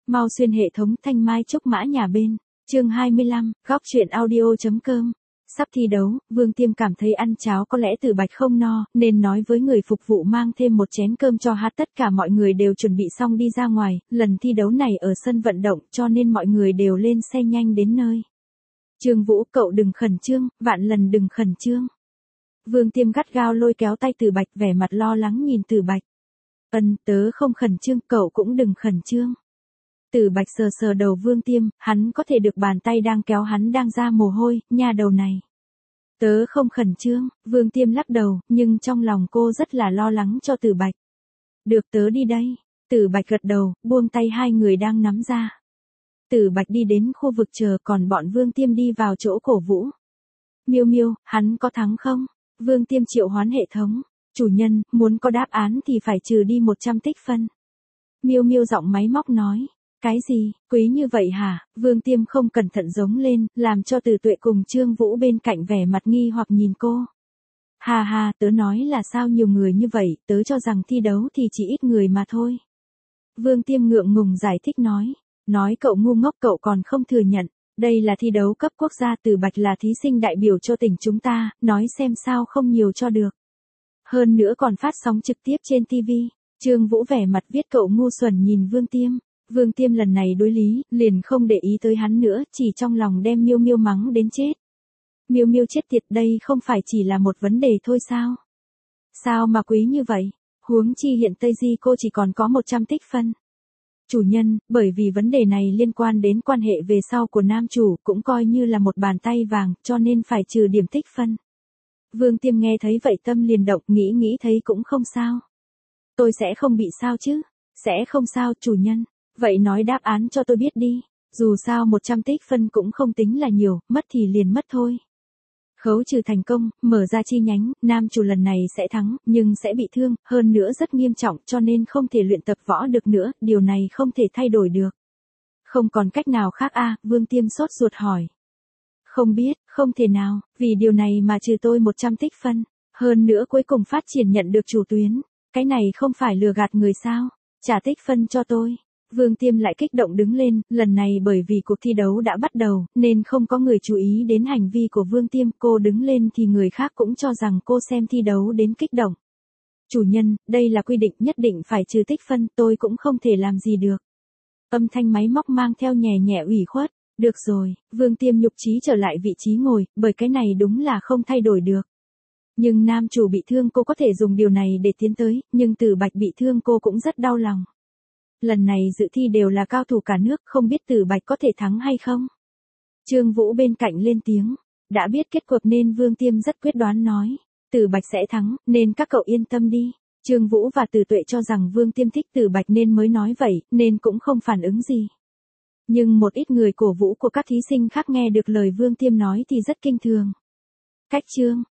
Mau xuyên hệ thống thanh mai trúc mã nhà bên. Chương 25, góc truyện audio.com. Sắp thi đấu, Vương Tiêm cảm thấy ăn cháo có lẽ Tử Bạch không no, nên nói với người phục vụ mang thêm một chén cơm cho hát. Tất cả mọi người đều chuẩn bị xong đi ra ngoài, lần thi đấu này ở sân vận động cho nên mọi người đều lên xe nhanh đến nơi. Trương Vũ, cậu đừng khẩn trương, vạn lần đừng khẩn trương. Vương Tiêm gắt gao lôi kéo tay Tử Bạch, vẻ mặt lo lắng nhìn Tử Bạch. Tớ không khẩn trương, cậu cũng đừng khẩn trương. Tử Bạch sờ sờ đầu Vương Tiêm, hắn có thể được bàn tay đang kéo hắn đang ra mồ hôi, nha đầu này. Tớ không khẩn trương, Vương Tiêm lắc đầu, nhưng trong lòng cô rất là lo lắng cho Tử Bạch. Được, tớ đi đây. Tử Bạch gật đầu, buông tay hai người đang nắm ra. Tử Bạch đi đến khu vực chờ, còn bọn Vương Tiêm đi vào chỗ cổ vũ. Miêu Miêu, hắn có thắng không? Vương Tiêm triệu hoán hệ thống. Chủ nhân, muốn có đáp án thì phải trừ đi 100 tích phân. Miêu Miêu giọng máy móc nói. Cái gì, quý như vậy hả? Vương Tiêm không cẩn thận giống lên, làm cho Từ Tuệ cùng Trương Vũ bên cạnh vẻ mặt nghi hoặc nhìn cô. Hà hà, tớ nói là sao nhiều người như vậy, tớ cho rằng thi đấu thì chỉ ít người mà thôi. Vương Tiêm ngượng ngùng giải thích nói. Nói cậu ngu ngốc, cậu còn không thừa nhận. Đây là thi đấu cấp quốc gia, Tử Bạch là thí sinh đại biểu cho tỉnh chúng ta, nói xem sao không nhiều cho được. Hơn nữa còn phát sóng trực tiếp trên TV. Trương Vũ vẻ mặt viết cậu ngu xuẩn nhìn Vương Tiêm. Vương Tiêm lần này đối lý, liền không để ý tới hắn nữa, chỉ trong lòng đem Miêu Miêu mắng đến chết. Miêu Miêu chết tiệt, đây không phải chỉ là một vấn đề thôi sao? Sao mà quý như vậy? Huống chi hiện Tây Di cô chỉ còn có 100 tích phân. Chủ nhân, bởi vì vấn đề này liên quan đến quan hệ về sau của nam chủ, cũng coi như là một bàn tay vàng, cho nên phải trừ điểm tích phân. Vương Tiêm nghe thấy vậy tâm liền động, nghĩ thấy cũng không sao. Tôi sẽ không bị sao chứ? Sẽ không sao, chủ nhân. Vậy nói đáp án cho tôi biết đi. Dù sao 100 tích phân cũng không tính là nhiều, mất thì liền mất thôi. Khấu trừ thành công, mở ra chi nhánh, nam chủ lần này sẽ thắng, nhưng sẽ bị thương, hơn nữa rất nghiêm trọng cho nên không thể luyện tập võ được nữa, điều này không thể thay đổi được. Không còn cách nào khác Vương Tiêm sốt ruột hỏi. Không biết, không thể nào, vì điều này mà trừ tôi 100 tích phân, hơn nữa cuối cùng phát triển nhận được chủ tuyến. Cái này không phải lừa gạt người sao, trả tích phân cho tôi. Vương Tiêm lại kích động đứng lên, lần này bởi vì cuộc thi đấu đã bắt đầu, nên không có người chú ý đến hành vi của Vương Tiêm, cô đứng lên thì người khác cũng cho rằng cô xem thi đấu đến kích động. Chủ nhân, đây là quy định nhất định phải trừ tích phân, tôi cũng không thể làm gì được. Âm thanh máy móc mang theo nhẹ nhẹ ủy khuất, được rồi, Vương Tiêm nhục chí trở lại vị trí ngồi, bởi cái này đúng là không thay đổi được. Nhưng nam chủ bị thương cô có thể dùng điều này để tiến tới, nhưng Tử Bạch bị thương cô cũng rất đau lòng. Lần này dự thi đều là cao thủ cả nước, không biết Tử Bạch có thể thắng hay không? Trương Vũ bên cạnh lên tiếng. Đã biết kết cục nên Vương Tiêm rất quyết đoán nói. Tử Bạch sẽ thắng, nên các cậu yên tâm đi. Trương Vũ và Từ Tuệ cho rằng Vương Tiêm thích Tử Bạch nên mới nói vậy, nên cũng không phản ứng gì. Nhưng một ít người cổ vũ của các thí sinh khác nghe được lời Vương Tiêm nói thì rất kinh thường. Cách chương,